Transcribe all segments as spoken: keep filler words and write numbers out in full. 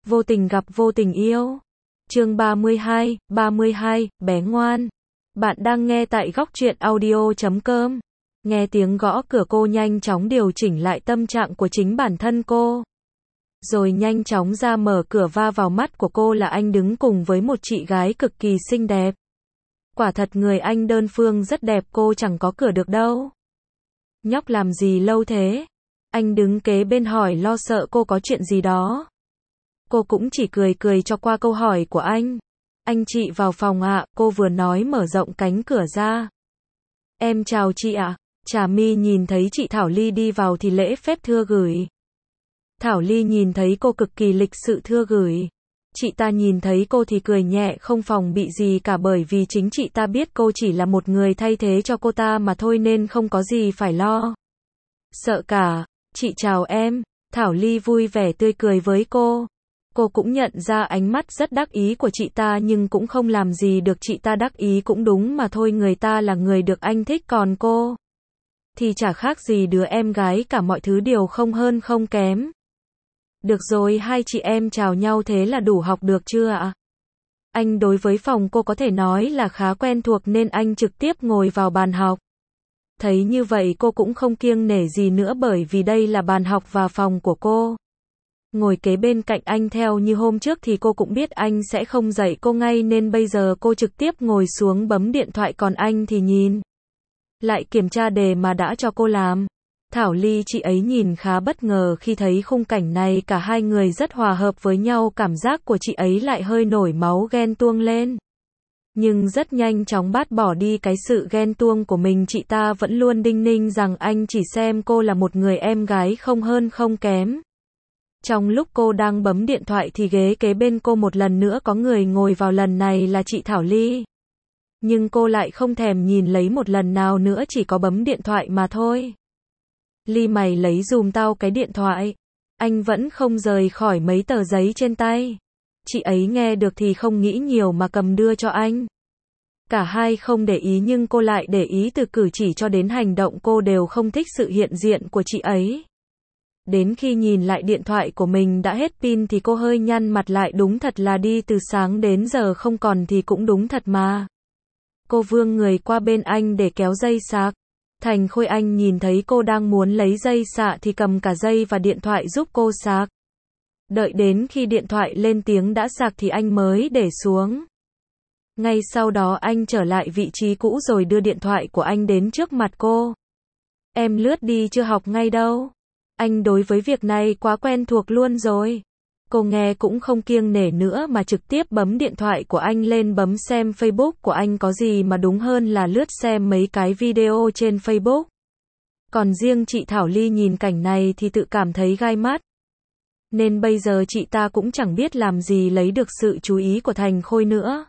Vô tình gặp vô tình yêu. Chương ba mươi hai, ba mươi hai, bé ngoan. Bạn đang nghe tại góc truyện audio chấm com. Nghe tiếng gõ cửa, cô nhanh chóng điều chỉnh lại tâm trạng của chính bản thân cô. Rồi nhanh chóng ra mở cửa, va vào mắt của cô là anh đứng cùng với một chị gái cực kỳ xinh đẹp. Quả thật người anh đơn phương rất đẹp, cô chẳng có cửa được đâu. Nhóc làm gì lâu thế? Anh đứng kế bên hỏi, lo sợ cô có chuyện gì đó. Cô cũng chỉ cười cười cho qua câu hỏi của anh. Anh chị vào phòng ạ, à, cô vừa nói mở rộng cánh cửa ra. Em chào chị ạ. À. Trà My nhìn thấy chị Thảo Ly đi vào thì lễ phép thưa gửi. Thảo Ly nhìn thấy cô cực kỳ lịch sự thưa gửi. Chị ta nhìn thấy cô thì cười nhẹ, không phòng bị gì cả, bởi vì chính chị ta biết cô chỉ là một người thay thế cho cô ta mà thôi, nên không có gì phải lo sợ cả. Chị chào em. Thảo Ly vui vẻ tươi cười với cô. Cô cũng nhận ra ánh mắt rất đắc ý của chị ta nhưng cũng không làm gì được, chị ta đắc ý cũng đúng mà thôi, người ta là người được anh thích, còn cô thì chả khác gì đứa em gái cả, mọi thứ đều không hơn không kém. Được rồi, hai chị em chào nhau thế là đủ học được chưa ạ? Anh đối với phòng cô có thể nói là khá quen thuộc nên anh trực tiếp ngồi vào bàn học. Thấy như vậy cô cũng không kiêng nể gì nữa, bởi vì đây là bàn học và phòng của cô. Ngồi kế bên cạnh anh, theo như hôm trước thì cô cũng biết anh sẽ không dạy cô ngay nên bây giờ cô trực tiếp ngồi xuống bấm điện thoại, còn anh thì nhìn lại kiểm tra đề mà đã cho cô làm. Thảo Ly chị ấy nhìn khá bất ngờ khi thấy khung cảnh này, cả hai người rất hòa hợp với nhau, cảm giác của chị ấy lại hơi nổi máu ghen tuông lên. Nhưng rất nhanh chóng bát bỏ đi cái sự ghen tuông của mình, chị ta vẫn luôn đinh ninh rằng anh chỉ xem cô là một người em gái không hơn không kém. Trong lúc cô đang bấm điện thoại thì ghế kế bên cô một lần nữa có người ngồi vào, lần này là chị Thảo Ly. Nhưng cô lại không thèm nhìn lấy một lần nào nữa, chỉ có bấm điện thoại mà thôi. Ly, mày lấy giùm tao cái điện thoại. Anh vẫn không rời khỏi mấy tờ giấy trên tay. Chị ấy nghe được thì không nghĩ nhiều mà cầm đưa cho anh. Cả hai không để ý nhưng cô lại để ý, từ cử chỉ cho đến hành động cô đều không thích sự hiện diện của chị ấy. Đến khi nhìn lại điện thoại của mình đã hết pin thì cô hơi nhăn mặt lại, đúng thật là đi từ sáng đến giờ không còn thì cũng đúng thật mà. Cô vươn người qua bên anh để kéo dây sạc. Thành Khôi anh nhìn thấy cô đang muốn lấy dây xạ thì cầm cả dây và điện thoại giúp cô sạc. Đợi đến khi điện thoại lên tiếng đã sạc thì anh mới để xuống. Ngay sau đó anh trở lại vị trí cũ rồi đưa điện thoại của anh đến trước mặt cô. Em lướt đi, chưa học ngay đâu. Anh đối với việc này quá quen thuộc luôn rồi. Cô nghe cũng không kiêng nể nữa mà trực tiếp bấm điện thoại của anh lên, bấm xem Facebook của anh, có gì mà đúng hơn là lướt xem mấy cái video trên Facebook. Còn riêng chị Thảo Ly nhìn cảnh này thì tự cảm thấy gai mắt. Nên bây giờ chị ta cũng chẳng biết làm gì lấy được sự chú ý của Thành Khôi nữa.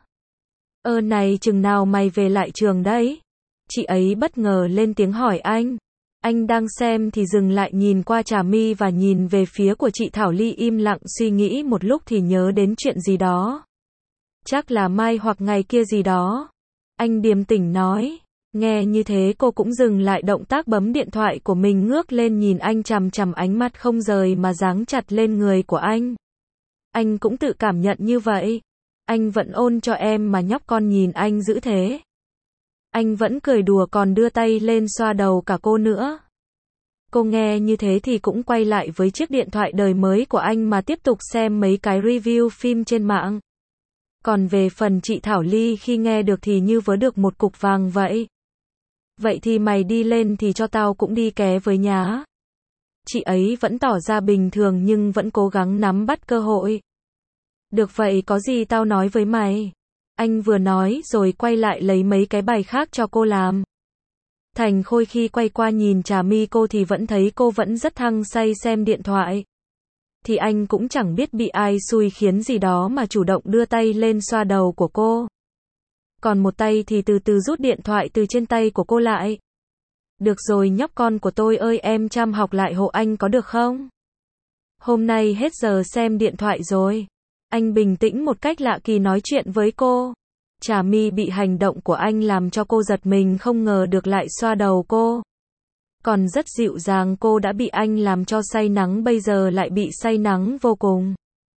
Ơ này, chừng nào mày về lại trường đấy? Chị ấy bất ngờ lên tiếng hỏi anh. Anh đang xem thì dừng lại, nhìn qua Trà My và nhìn về phía của chị Thảo Ly, im lặng suy nghĩ một lúc thì nhớ đến chuyện gì đó. Chắc là mai hoặc ngày kia gì đó. Anh điềm tĩnh nói. Nghe như thế cô cũng dừng lại động tác bấm điện thoại của mình, ngước lên nhìn anh chằm chằm, ánh mắt không rời mà giáng chặt lên người của anh. Anh cũng tự cảm nhận như vậy. Anh vẫn ôn cho em mà nhóc con nhìn anh dữ thế. Anh vẫn cười đùa còn đưa tay lên xoa đầu cả cô nữa. Cô nghe như thế thì cũng quay lại với chiếc điện thoại đời mới của anh mà tiếp tục xem mấy cái review phim trên mạng. Còn về phần chị Thảo Ly khi nghe được thì như vớ được một cục vàng vậy. Vậy thì mày đi lên thì cho tao cũng đi ké với nhá. Chị ấy vẫn tỏ ra bình thường nhưng vẫn cố gắng nắm bắt cơ hội. Được vậy, có gì tao nói với mày. Anh vừa nói rồi quay lại lấy mấy cái bài khác cho cô làm. Thành Khôi khi quay qua nhìn Trà My cô thì vẫn thấy cô vẫn rất hăng say xem điện thoại. Thì anh cũng chẳng biết bị ai xui khiến gì đó mà chủ động đưa tay lên xoa đầu của cô. Còn một tay thì từ từ rút điện thoại từ trên tay của cô lại. Được rồi nhóc con của tôi ơi, em chăm học lại hộ anh có được không? Hôm nay hết giờ xem điện thoại rồi. Anh bình tĩnh một cách lạ kỳ nói chuyện với cô. Trà My bị hành động của anh làm cho cô giật mình, không ngờ được lại xoa đầu cô. Còn rất dịu dàng, cô đã bị anh làm cho say nắng, bây giờ lại bị say nắng vô cùng.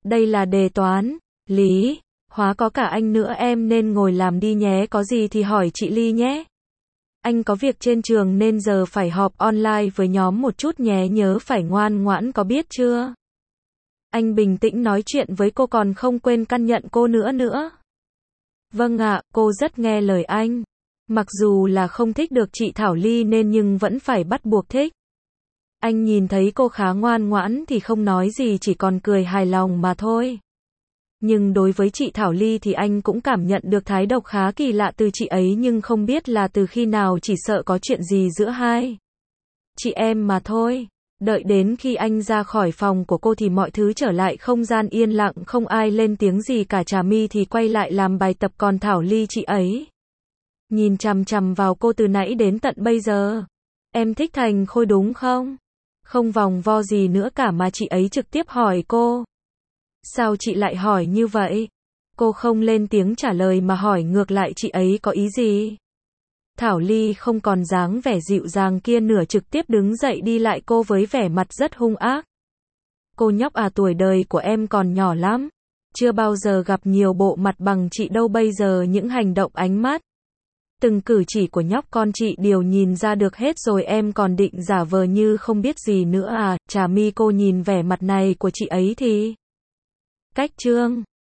Đây là đề toán, lý, hóa có cả anh nữa em nên ngồi làm đi nhé, có gì thì hỏi chị Ly nhé. Anh có việc trên trường nên giờ phải họp online với nhóm một chút nhé, nhớ phải ngoan ngoãn có biết chưa? Anh bình tĩnh nói chuyện với cô còn không quên căn nhận cô nữa nữa. Vâng ạ, cô rất nghe lời anh. Mặc dù là không thích được chị Thảo Ly nên nhưng vẫn phải bắt buộc thích. Anh nhìn thấy cô khá ngoan ngoãn thì không nói gì, chỉ còn cười hài lòng mà thôi. Nhưng đối với chị Thảo Ly thì anh cũng cảm nhận được thái độ khá kỳ lạ từ chị ấy, nhưng không biết là từ khi nào, chỉ sợ có chuyện gì giữa hai chị em mà thôi. Đợi đến khi anh ra khỏi phòng của cô thì mọi thứ trở lại không gian yên lặng, không ai lên tiếng gì cả. Trà My thì quay lại làm bài tập, còn Thảo Ly chị ấy nhìn chằm chằm vào cô từ nãy đến tận bây giờ. Em thích Thành Khôi đúng không? Không vòng vo gì nữa cả mà chị ấy trực tiếp hỏi cô. Sao chị lại hỏi như vậy? Cô không lên tiếng trả lời mà hỏi ngược lại chị ấy có ý gì? Thảo Ly không còn dáng vẻ dịu dàng kia nữa, trực tiếp đứng dậy đi lại cô với vẻ mặt rất hung ác. Cô nhóc à, tuổi đời của em còn nhỏ lắm. Chưa bao giờ gặp nhiều bộ mặt bằng chị đâu, bây giờ những hành động, ánh mắt, từng cử chỉ của nhóc con chị đều nhìn ra được hết rồi, em còn định giả vờ như không biết gì nữa à? Trà My, cô nhìn vẻ mặt này của chị ấy thì cách trương